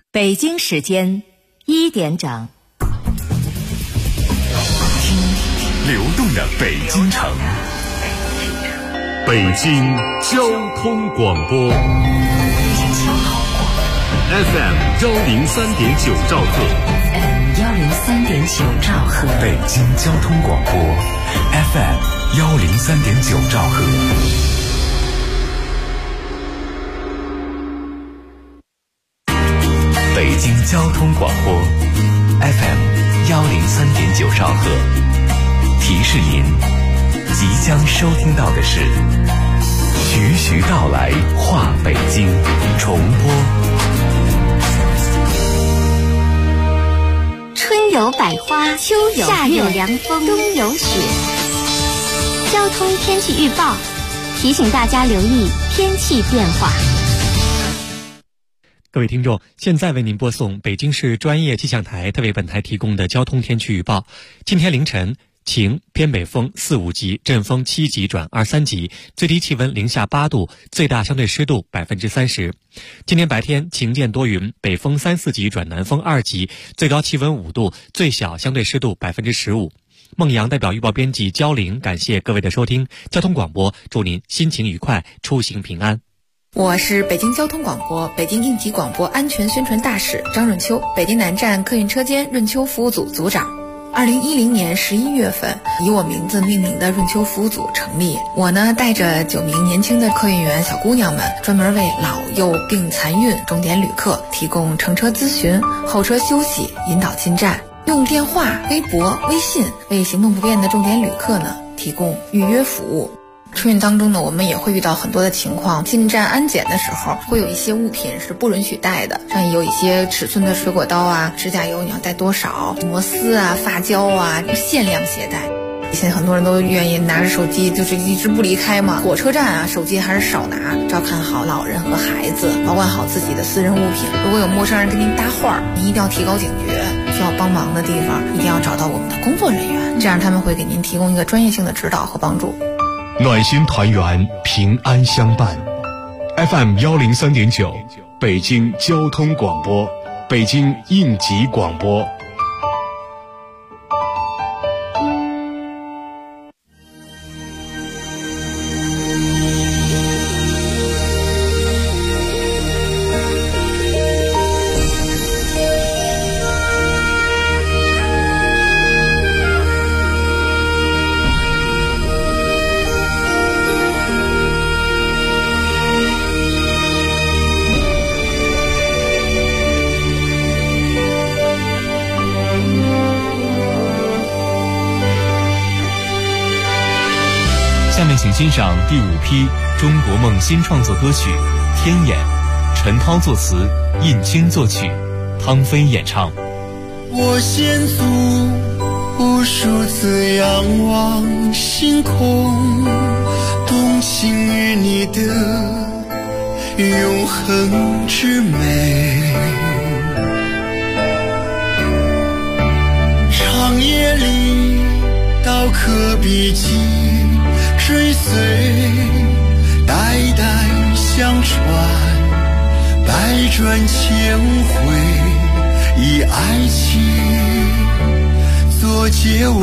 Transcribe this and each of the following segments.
北京时间1点整， 听流动的北京城，北京交通广播 FM103.9兆赫 103.9兆赫， 北京交通广播 FM103.9兆赫。北京交通广播 FM103.9兆赫，提示您即将收听到的是徐徐道来话北京重播。 春有百花，秋有夏有凉风，冬有雪。交通天气预报提醒大家留意天气变化。 各位听众，现在为您播送北京市专业气象台特为本台提供的交通天气预报。今天凌晨晴，偏北风4、5级，阵风7级转2、3级，最低气温零下8度，最大相对湿度30%。今天白天晴间多云，北风3、4级转南风2级，最高气温5度，最小相对湿度15%。孟阳代表预报编辑焦玲，感谢各位的收听。交通广播，祝您心情愉快，出行平安。 我是北京交通广播北京应急广播安全宣传大使张润秋，北京南站客运车间润秋服务组组长。2010年11月份，以我名字命名的润秋服务组成立。我呢，带着9名年轻的客运员小姑娘们，专门为老幼病残孕重点旅客提供乘车咨询、候车休息、引导进站，用电话、微博、微信为行动不便的重点旅客呢提供预约服务。春运当中呢，我们也会遇到很多的情况，进站安检的时候会有一些物品是不允许带的，像有一些尺寸的水果刀啊、指甲油你要带多少，摩丝啊、发胶啊，限量携带。现在很多人都愿意拿着手机就是一直不离开嘛，火车站啊手机还是少拿，照看好老人和孩子，保管好自己的私人物品。如果有陌生人跟您搭话，您一定要提高警觉，需要帮忙的地方一定要找到我们的工作人员，这样他们会给您提供一个专业性的指导和帮助。 暖心团圆，平安相伴。FM103.9，北京交通广播，北京应急广播。 下面请欣赏第5批中国梦新创作歌曲《天眼》，陈涛作词，印青作曲，汤飞演唱。 我先祖无数次仰望星空，动情于你的永恒之美。长夜里刀刻笔迹，追随代代相传，百转千回，以爱情做结尾。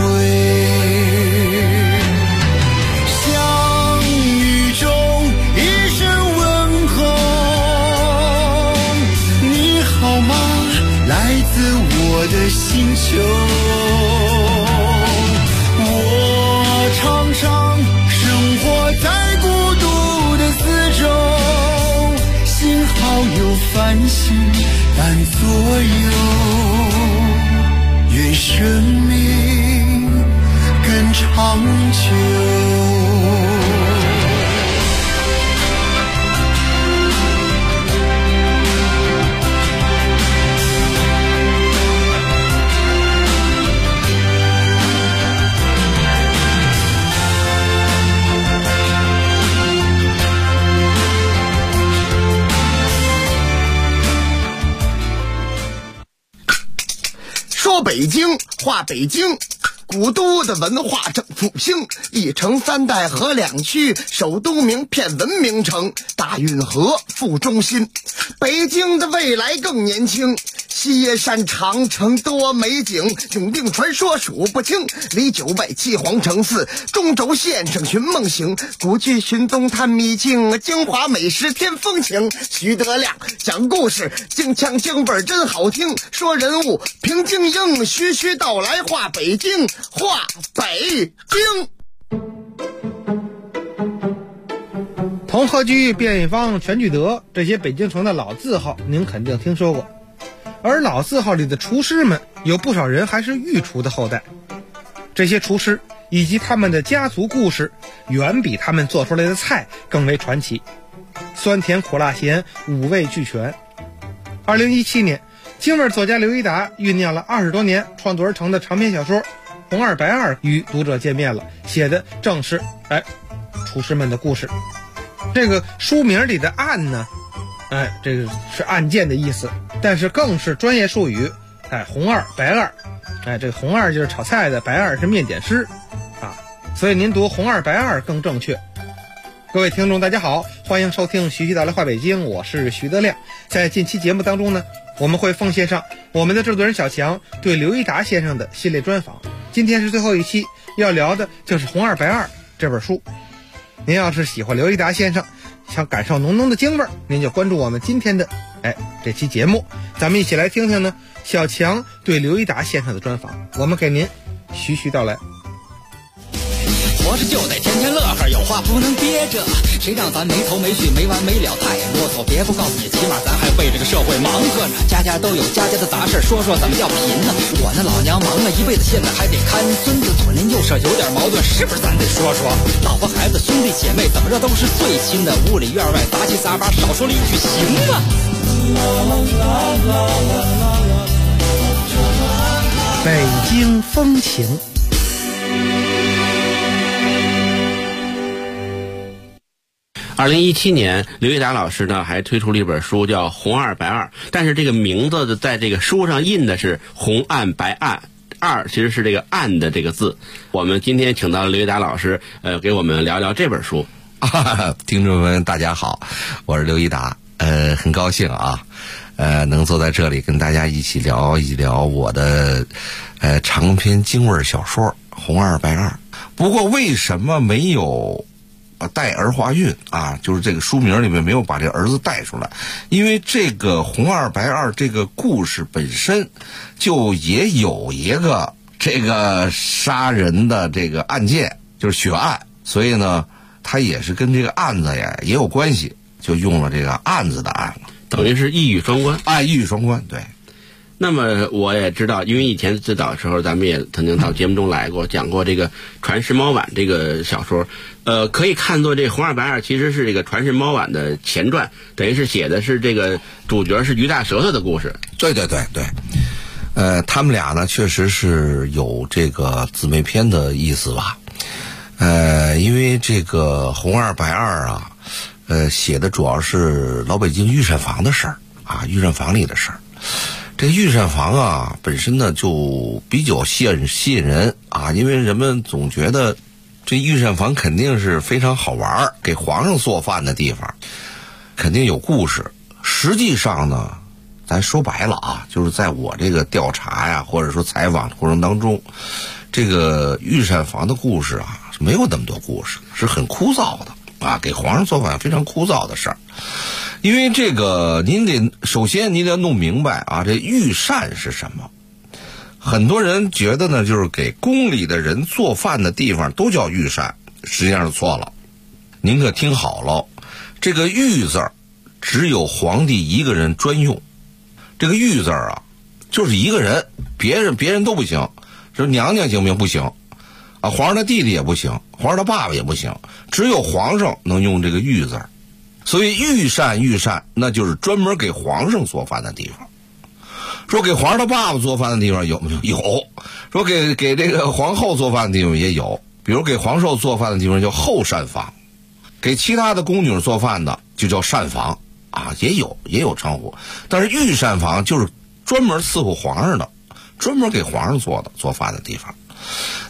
相遇中一声问候，你好吗？来自我的星球。我常常活在孤独的四周，幸好有繁星伴左右，愿生命更长久。 说北京话北京， 古都的文化正复兴，一城三代河两区，首都名片文明城，大运河副中心。北京的未来更年轻，西野山长城多美景，永定传说数不清，离九外七皇城寺，中轴线上寻梦行，古剧寻踪探秘境，京华美食添风情。徐德亮讲故事，京腔京味真好听，说人物评京英，徐徐道来画北京，画北京。 同和居、便宜坊、全聚德这些北京城的老字号您肯定听说过，而老字号里的厨师们有不少人还是御厨的后代。这些厨师以及他们的家族故事远比他们做出来的菜更为传奇，酸甜苦辣咸五味俱全。2017年，京味作家刘一达酝酿了20多年创作而成的长篇小说《红二白二》与读者见面了，写的正是厨师们的故事。这个书名里的案呢，这个是案件的意思，但是更是专业术语，红二白二，这个红二就是炒菜的，白二是面点师所以您读红二白二更正确。各位听众大家好，欢迎收听徐徐道来话北京，我是徐德亮。在近期节目当中呢，我们会奉献上我们的制作人小强对刘一达先生的系列专访。今天是最后一期，要聊的就是《红二白二》这本书。您要是喜欢刘一达先生，想感受浓浓的京味儿，您就关注我们今天的这期节目，咱们一起来听听呢小强对刘一达先生的专访。我们给您徐徐道来。 活着就得天天乐呵，有话不能憋着，谁让咱没头没绪没完没了太啰嗦，别不告诉你，起码咱还为这个社会忙活呢。家家都有家家的杂事，说说怎么叫贫呢？我那老娘忙了一辈子，现在还得看孙子，左邻右舍有点矛盾，是不是咱得说说？老婆孩子兄弟姐妹怎么着都是最亲的，屋里院外杂七杂八，少说了一句行吗？ 北京风情。 2017年，刘一达老师呢还推出了一本书叫《红二白二》，但是这个名字在这个书上印的是红暗白暗，二其实是这个暗的这个字。我们今天请到了刘一达老师，给我们聊聊这本书。 听众们大家好，我是刘一达，很高兴能坐在这里跟大家一起聊一聊我的长篇京味小说《红二白二》。不过为什么没有带儿化韵就是这个书名里面没有把这儿子带出来，因为这个红二白二这个故事本身就也有一个这个杀人的这个案件，就是血案，所以呢它也是跟这个案子呀也有关系，就用了这个案子的案了， 等于是一语双关。 一语双关，对。 那么我也知道，因为以前最早的时候咱们也曾经到节目中来过，讲过这个传世猫碗这个小说，可以看作这红二白二其实是这个传世猫碗的前传，等于是写的是这个主角是于大舌头的故事。 对，他们俩呢确实是有这个姊妹篇的意思吧。因为这个红二白二写的主要是老北京御膳房的事儿御膳房里的事儿。这个御膳房本身呢就比较吸引人因为人们总觉得这御膳房肯定是非常好玩，给皇上做饭的地方，肯定有故事。实际上呢，咱说白了就是在我这个调查呀，或者说采访的过程当中，这个御膳房的故事是没有那么多故事，是很枯燥的给皇上做饭非常枯燥的事儿。因为这个首先您得弄明白这御膳是什么。很多人觉得呢就是给宫里的人做饭的地方都叫御膳，实际上是错了。您可听好了，这个御字只有皇帝一个人专用。这个御字就是一个人，别人都不行，说娘娘行不行？不行皇上的弟弟也不行，皇上的爸爸也不行，只有皇上能用这个御字。所以御膳那就是专门给皇上做饭的地方。说给皇上的爸爸做饭的地方有没有？有。说给这个皇后做饭的地方也有，比如给皇寿做饭的地方叫后膳房，给其他的宫女做饭的就叫膳房也有称呼。但是御膳房就是专门伺候皇上的，专门给皇上做饭的地方。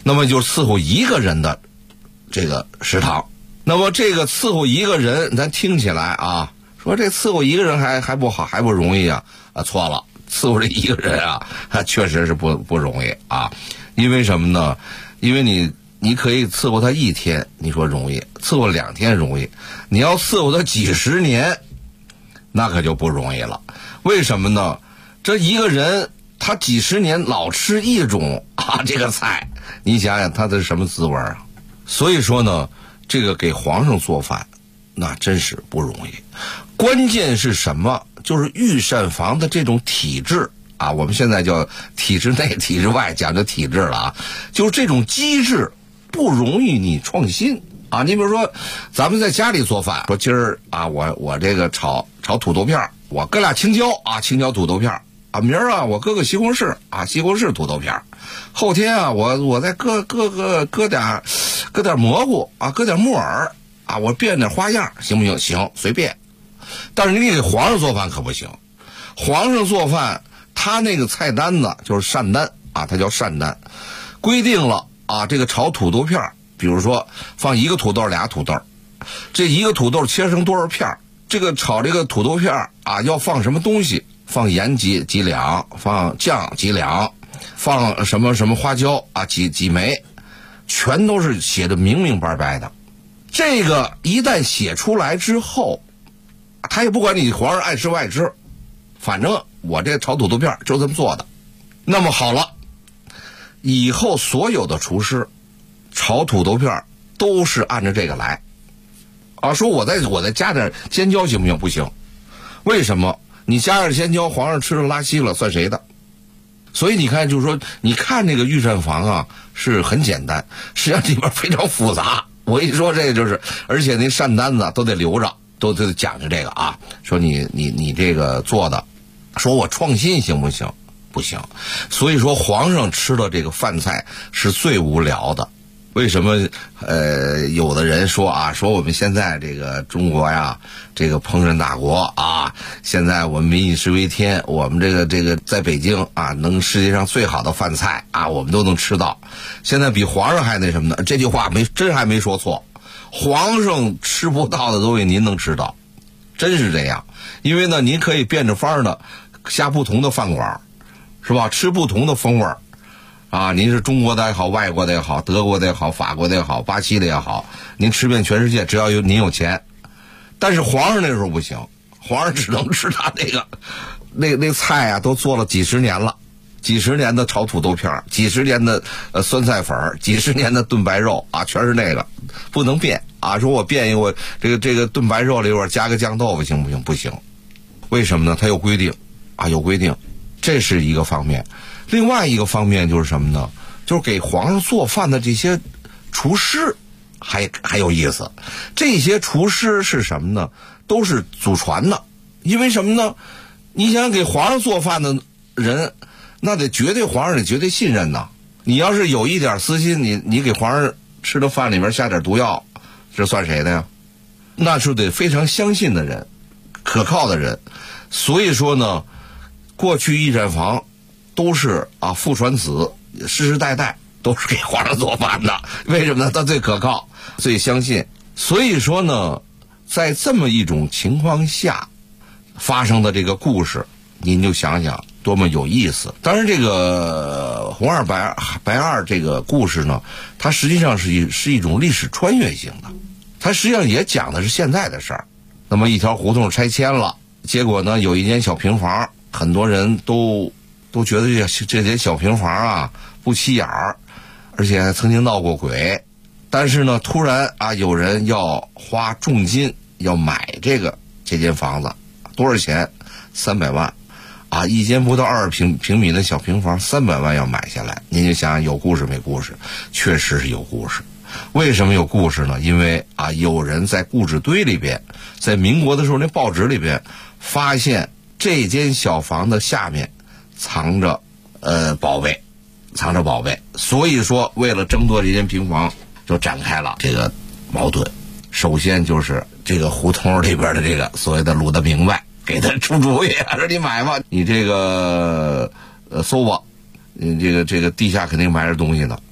那么就伺候一个人的这个食堂。那么这个伺候一个人，咱听起来啊，说这伺候一个人还不好，还不容易啊？错了，伺候这一个人啊，确实是不容易啊。因为什么呢？因为你可以伺候他一天，你说容易；伺候2天容易，你要伺候他几十年，那可就不容易了。为什么呢？这一个人他几十年老吃一种这个菜，你想想他的什么滋味啊？所以说呢，这个给皇上做饭，那真是不容易。关键是什么？就是御膳房的这种体制啊，我们现在叫体制内、体制外，讲究体制了啊。就是这种机制不容易你创新啊。你比如说，咱们在家里做饭，说今儿啊，我这个炒土豆片，我搁俩青椒啊，青椒土豆片啊，明儿啊我搁个西红柿啊，西红柿土豆片，后天啊我再搁点蘑菇啊，搁点木耳啊，我变点花样，行不行？行，随便。但是你给皇上做饭可不行，皇上做饭他那个菜单子就是膳单啊，它叫膳单，规定了啊，这个炒土豆片，比如说放一个土豆俩土豆，这一个土豆切成多少片，这个炒这个土豆片啊要放什么东西，放盐几两，放酱几两，放什么什么花椒啊几枚，全都是写的明明白白的。这个一旦写出来之后，他也不管你皇上爱吃不爱吃，反正我这炒土豆片就这么做的。那么好了，以后所有的厨师炒土豆片都是按照这个来啊。说我再加点尖椒行不行？不行。为什么？你加点尖椒，皇上吃了拉稀了，算谁的？所以你看，就是说，你看这个御膳房啊是很简单，实际上里边非常复杂。我一说这就是，而且那膳单子都得留着，都得讲究这个啊。说你这个做的，说我创新行不行？不行。所以说皇上吃的这个饭菜是最无聊的。为什么有的人说啊，说我们现在这个中国呀，这个烹饪大国啊，现在我们民以食为天，我们这个在北京啊，能世界上最好的饭菜啊，我们都能吃到。现在比皇上还那什么呢？这句话真还没说错，皇上吃不到的东西您能吃到，真是这样。因为呢，您可以变着法的下不同的饭馆，是吧？吃不同的风味儿。啊，您是中国的也好，外国的也好，德国的也好，法国的也好，巴西的也好，您吃遍全世界，只要您有钱。但是皇上那时候不行，皇上只能吃他那菜啊，都做了几十年了，几十年的炒土豆片，几十年的酸菜粉，几十年的炖白肉啊，全是那个，不能变啊。说我变一个，这个炖白肉里边加个酱豆腐行不行？不行。为什么呢？他有规定啊，有规定，这是一个方面。另外一个方面就是什么呢？就是给皇上做饭的这些厨师还有意思。这些厨师是什么呢？都是祖传的。因为什么呢？你想给皇上做饭的人，那得皇上得绝对信任呐。你要是有一点私心，你给皇上吃的饭里面下点毒药，这算谁的呀？那是得非常相信的人，可靠的人。所以说呢，过去御膳房都是啊父传子，世世代代都是给皇上做饭的。为什么呢？他最可靠，最相信。所以说呢，在这么一种情况下发生的这个故事，您就想想多么有意思。当然，这个红二白二这个故事呢，它实际上是一种历史穿越性的，它实际上也讲的是现在的事儿。那么一条胡同拆迁了，结果呢有一间小平房，很多人都觉得这间小平房啊不起眼儿，而且还曾经闹过鬼。但是呢，突然啊有人要花重金要买这间房子，多少钱？300万，啊，一间不到20平米的小平房，300万要买下来。您就想想有故事没故事？确实是有故事。为什么有故事呢？因为啊有人在故纸堆里边，在民国的时候那报纸里边发现这间小房子下面藏着宝贝，所以说为了争夺这间平房，就展开了这个矛盾。首先就是这个胡同里边的这个所谓的鲁德明白给他出主意，说你买吧，你这个搜吧，你这个地下肯定埋着东西呢。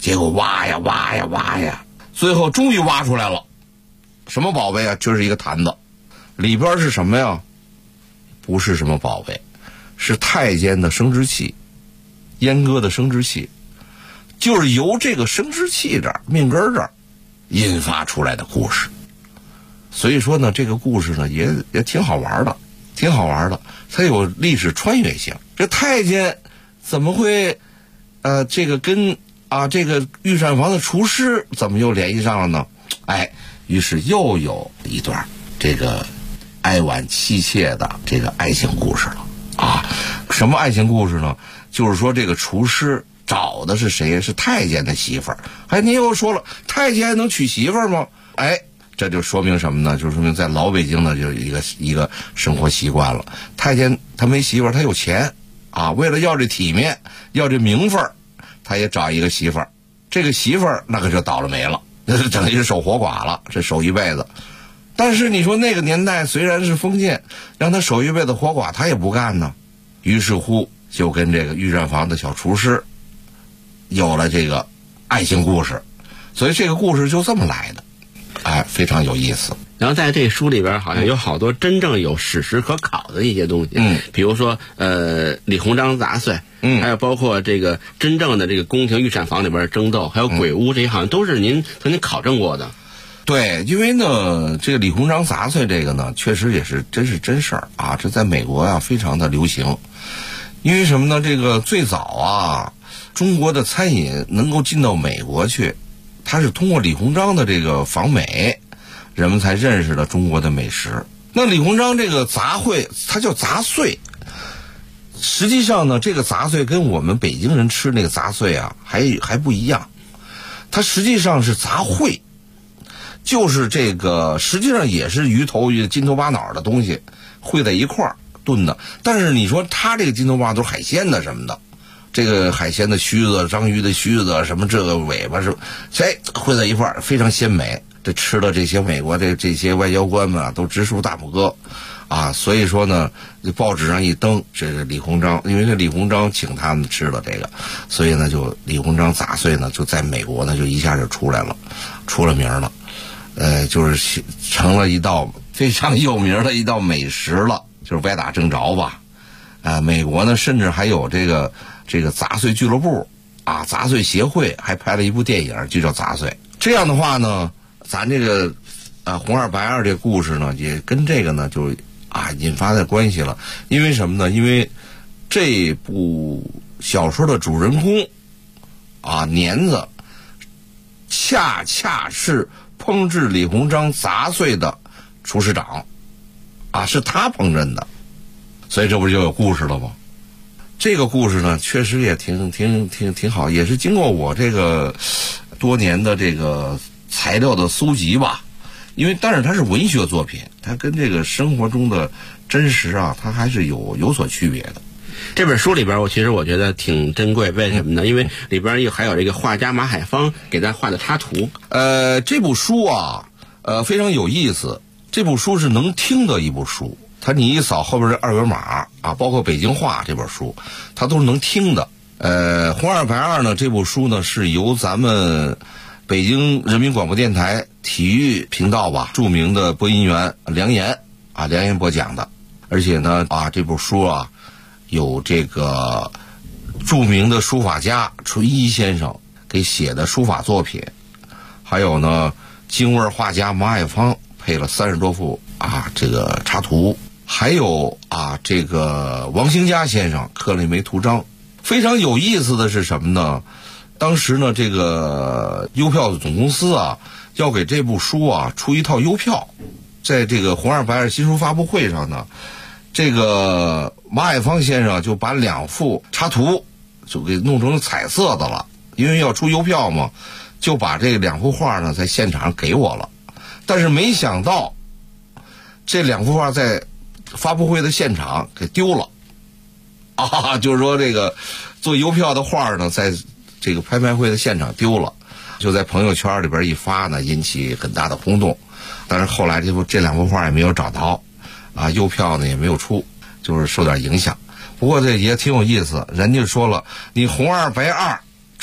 结果挖呀挖呀挖呀，最后终于挖出来了。什么宝贝啊？就是一个坛子，里边是什么呀？不是什么宝贝，是太监的生殖器，阉割的生殖器，就是由这个生殖器这儿命根这儿引发出来的故事。所以说呢，这个故事呢也挺好玩的，挺好玩的，它有历史穿越性。这太监怎么会这个跟这个御膳房的厨师怎么又联系上了呢？于是又有一段这个哀婉凄切的这个爱情故事了什么爱情故事呢？就是说这个厨师找的是谁？是太监的媳妇儿。您又说了，太监还能娶媳妇儿吗？这就说明什么呢？就说明在老北京呢，就一个生活习惯了。太监他没媳妇儿，他有钱为了要这体面，要这名分，他也找一个媳妇儿。这个媳妇儿那可就倒了霉了，那是等于是守活寡了，这守一辈子。但是你说那个年代虽然是封建，让他守一辈子活寡，他也不干呢。于是乎就跟这个御膳房的小厨师有了这个爱情故事，所以这个故事就这么来的，非常有意思。 然后在这书里边好像有好多真正有史实可考的一些东西，比如说李鸿章杂碎，还有包括这个真正的这个宫廷御膳房里边争斗，还有鬼屋，这些好像都是您曾经考证过的。 对，因为呢，这个李鸿章杂碎这个呢，确实也是真事儿这在美国非常的流行。因为什么呢？这个最早中国的餐饮能够进到美国去，它是通过李鸿章的这个访美，人们才认识了中国的美食。那李鸿章这个杂烩，它叫杂碎。实际上呢，这个杂碎跟我们北京人吃那个杂碎还不一样，它实际上是杂烩。就是这个实际上也是鱼头金头巴脑的东西烩在一块儿炖的，但是你说它这个金头巴都是海鲜的什么的，这个海鲜的须子、章鱼的须子什么这个尾巴是烩在一块儿，非常鲜美。这吃了这些美国这些外交官们都直竖大拇哥所以说呢，报纸上一登，这是李鸿章，因为是李鸿章请他们吃了这个，所以呢就李鸿章杂碎呢就在美国呢就一下就出来了，出了名了。就是成了一道非常有名的一道美食了，就是歪打正着吧。美国呢甚至还有这个杂碎俱乐部杂碎协会，还拍了一部电影就叫杂碎。这样的话呢，咱这个红二白二这故事呢，也跟这个呢就引发的关系了。因为什么呢？因为这部小说的主人公年子恰恰是烹制李鸿章杂碎的厨师长是他烹饪的，所以这不就有故事了吗？这个故事呢确实也挺好，也是经过我这个多年的这个材料的搜集吧。但是它是文学作品，它跟这个生活中的真实它还是有所区别的。 这本书里边其实我觉得挺珍贵，为什么呢？因为里边还有这个画家马海芳给咱画的插图。 这部书非常有意思，这部书是能听的一部书，你一扫后边这二维码包括北京话这本书，它都是能听的。红二白二呢，这部书呢是由咱们北京人民广播电台体育频道著名的播音员梁岩播讲的，而且呢这部书有这个著名的书法家淳一先生给写的书法作品，还有呢京味画家马海芳配了30多幅这个插图，还有这个王兴家先生刻了一枚图章。非常有意思的是什么呢？当时呢这个邮票的总公司要给这部书出一套邮票，在这个红二白二新书发布会上呢，这个马海芳先生就把2幅插图就给弄成彩色的了，因为要出邮票嘛，就把这2幅画呢在现场给我了。但是没想到这2幅画在发布会的现场给丢了就是说这个做邮票的画呢在这个拍卖会的现场丢了，就在朋友圈里边一发呢，引起很大的轰动。但是后来这2幅画也没有找到邮票呢也没有出，就是受点影响。不过这也挺有意思，人家说了，你红二白二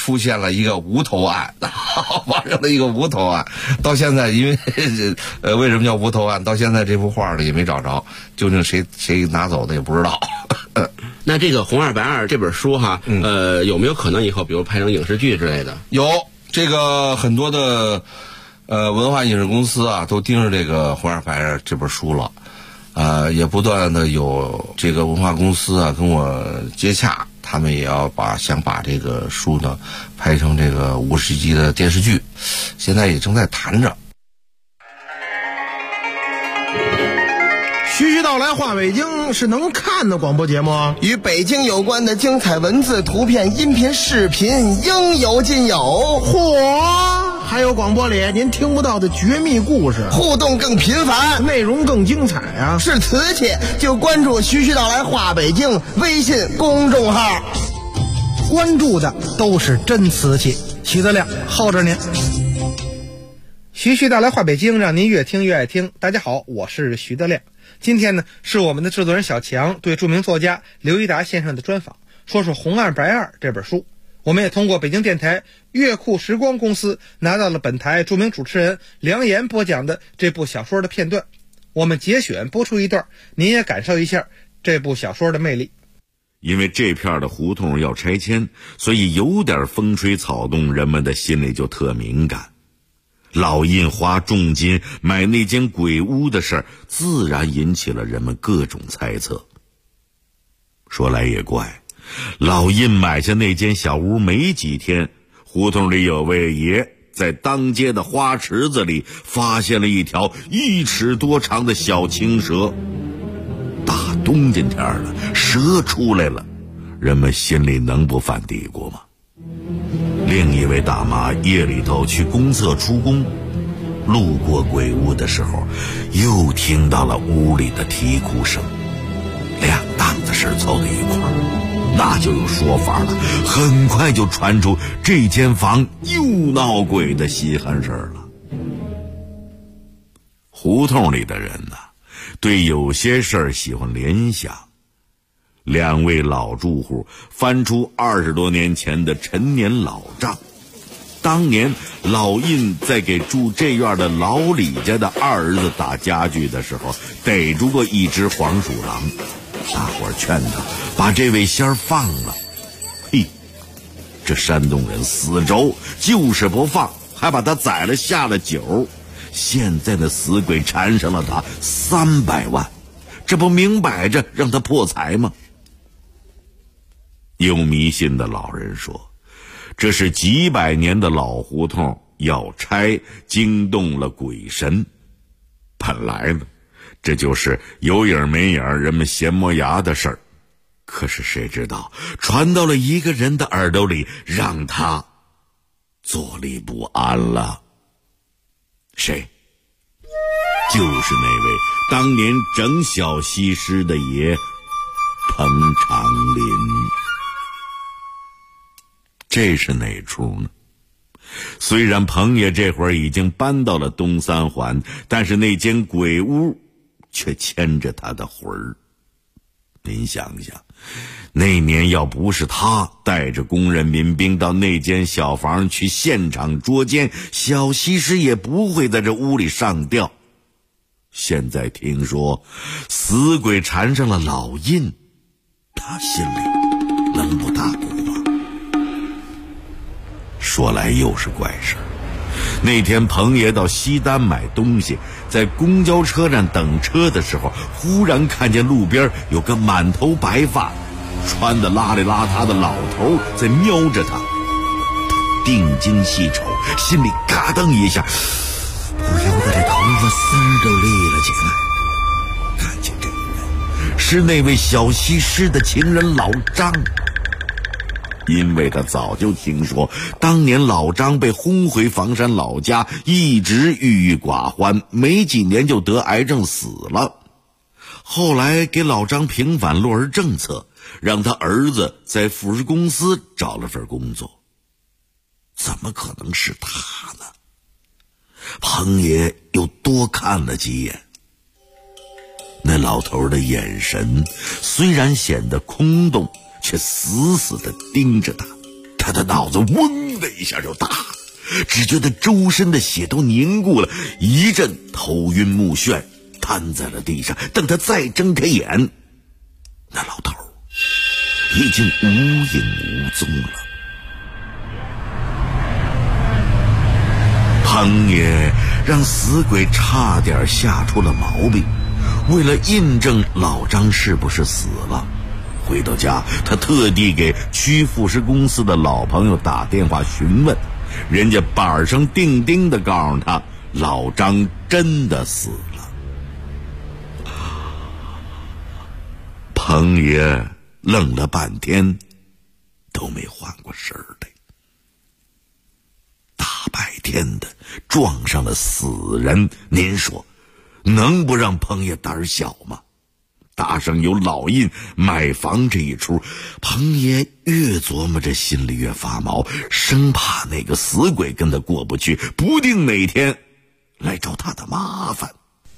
出现了一个无头案，发生了一个无头案。到现在，因为为什么叫无头案？到现在这幅画呢也没找着，究竟谁拿走的也不知道。 那这个《红二白二》这本书哈，有没有可能以后比如拍成影视剧之类的？ 有，这个很多的文化影视公司啊，都盯着这个《红二白二》这本书了。也不断的有这个文化公司啊跟我接洽，他们也要想把这个书呢拍成这个50集的电视剧，现在也正在谈着。 徐徐道来话北京是能看的广播节目， 与北京有关的精彩文字、图片、音频、视频应有尽有。 嚯！还有广播里您听不到的绝密故事， 互动更频繁， 内容更精彩啊！ 是瓷器就关注徐徐道来话北京微信公众号， 关注的都是真瓷器。徐德亮耗着您。徐徐道来话北京，让您越听越爱听。大家好，我是徐德亮。今天呢，是我们的制作人小强对著名作家刘一达先生的专访，说说《红二白二》这本书。我们也通过北京电台乐库时光公司拿到了本台著名主持人梁岩播讲的这部小说的片段，我们节选播出一段，您也感受一下这部小说的魅力。 因为这片的胡同要拆迁，所以有点风吹草动，人们的心里就特敏感。老印花重金买那间鬼屋的事儿，自然引起了人们各种猜测。说来也怪，老印买下那间小屋没几天，胡同里有位爷在当街的花池子里发现了一条1尺多长的小青蛇。大冬天天了，蛇出来了，人们心里能不犯嘀咕吗？另一位大妈夜里头去公厕出工，路过鬼屋的时候，又听到了屋里的啼哭声，两档子事凑在一块儿，那就有说法了。很快就传出这间房又闹鬼的稀罕事儿了。胡同里的人呢，对有些事儿喜欢联想。两位老住户翻出20多年前的陈年老账，当年老印在给住这院的老李家的2儿子打家具的时候，逮住过一只黄鼠狼，大伙儿劝他把这位仙儿放了。嘿，这山东人死轴就是不放，还把他宰了下了酒。现在的死鬼缠上了他300万，这不明摆着让他破财吗？有迷信的老人说，这是几百年的老胡同要拆，惊动了鬼神。本来呢，这就是有影没影人们闲磨牙的事儿，可是谁知道传到了一个人的耳朵里，让他坐立不安了。谁？就是那位当年整小西施的爷彭长林。这是哪出呢？虽然彭爷这会儿已经搬到了东三环，但是那间鬼屋却牵着他的魂儿。您想想，那年要不是他带着工人民兵到那间小房去现场捉奸，小西施也不会在这屋里上吊。现在听说死鬼缠上了老印，他心里能不大鼓吗？说来又是怪事儿。那天彭爷到西单买东西，在公交车站等车的时候，忽然看见路边有个满头白发穿得邋里邋遢的老头在瞄着他。定睛细瞅，心里嘎噔一下，不由得这头发丝儿都立了起来。看见这个人是那位小西施的情人老张。因为他早就听说当年老张被轰回房山老家，一直郁郁寡欢，没几年就得癌症死了。后来给老张平反落儿政策，让他儿子在富士公司找了份工作。怎么可能是他呢？彭爷又多看了几眼，那老头的眼神虽然显得空洞，却死死地盯着他。他他的脑子嗡的一下就大，只觉得周身的血都凝固了，一阵头晕目眩，瘫在了地上。等他再睁开眼，那老头已经无影无踪了。彭爷让死鬼差点吓出了毛病，为了印证老张是不是死了，回到家他特地给区富士公司的老朋友打电话询问，人家板上钉钉的告诉他，老张真的死了。彭爷愣了半天都没缓过神来，大白天的撞上了死人，您说能不让彭爷胆小吗？搭上有老印买房这一出，彭爷越琢磨着心里越发毛，生怕那个死鬼跟他过不去，不定哪天来找他的麻烦。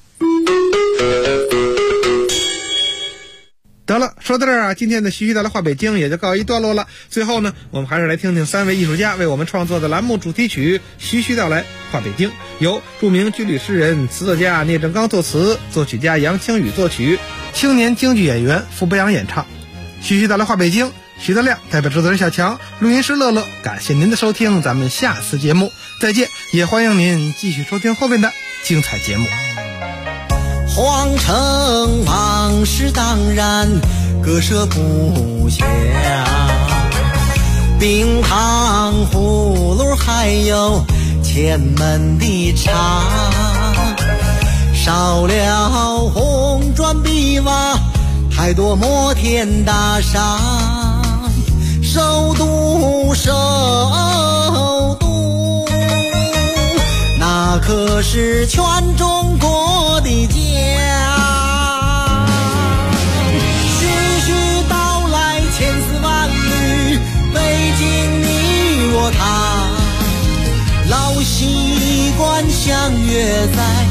得了，说到这儿啊，今天的徐徐带来话北京也就告一段落了。最后呢，我们还是来听听3位艺术家为我们创作的栏目主题曲《徐徐道来话北京》，由著名军旅诗人、词作家聂政刚作词，作曲家杨清宇作曲，青年京剧演员傅博阳演唱。徐徐道来话北京，徐德亮代表制作人小强，录音师乐乐，感谢您的收听，咱们下次节目再见，也欢迎您继续收听后面的精彩节目。 皇城往事当然割舍不下，冰糖葫芦还有前门的茶，少了红砖碧瓦，太多摩天大厦，首都那可是全中国的家。徐徐道来千丝万缕，北京你我他，老习惯相约在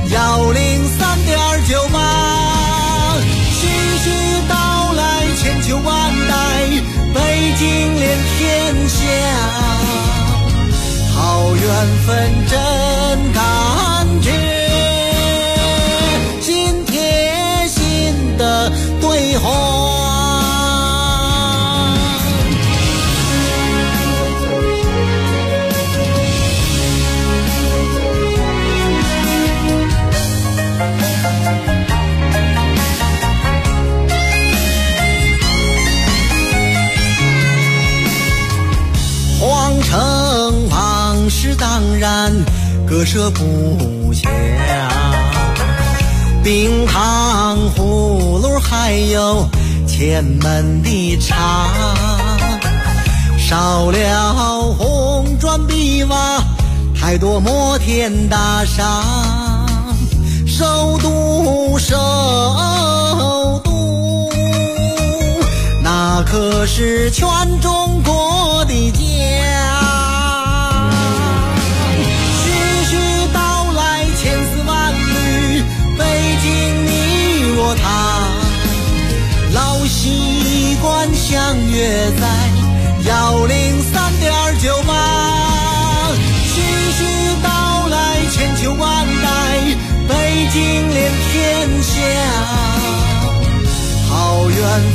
103.98。徐徐道来千秋万代，北京连天下，好缘分真感觉，心贴心的对话。皇城往事当然割舍不下，冰糖葫芦还有前门的茶，少了红砖碧瓦，太多摩天大厦，首都那可是全中国的家。徐徐道来千丝万缕，北京你我他，老习惯相约在103.98。徐徐道来千秋万代，北京连天下，好缘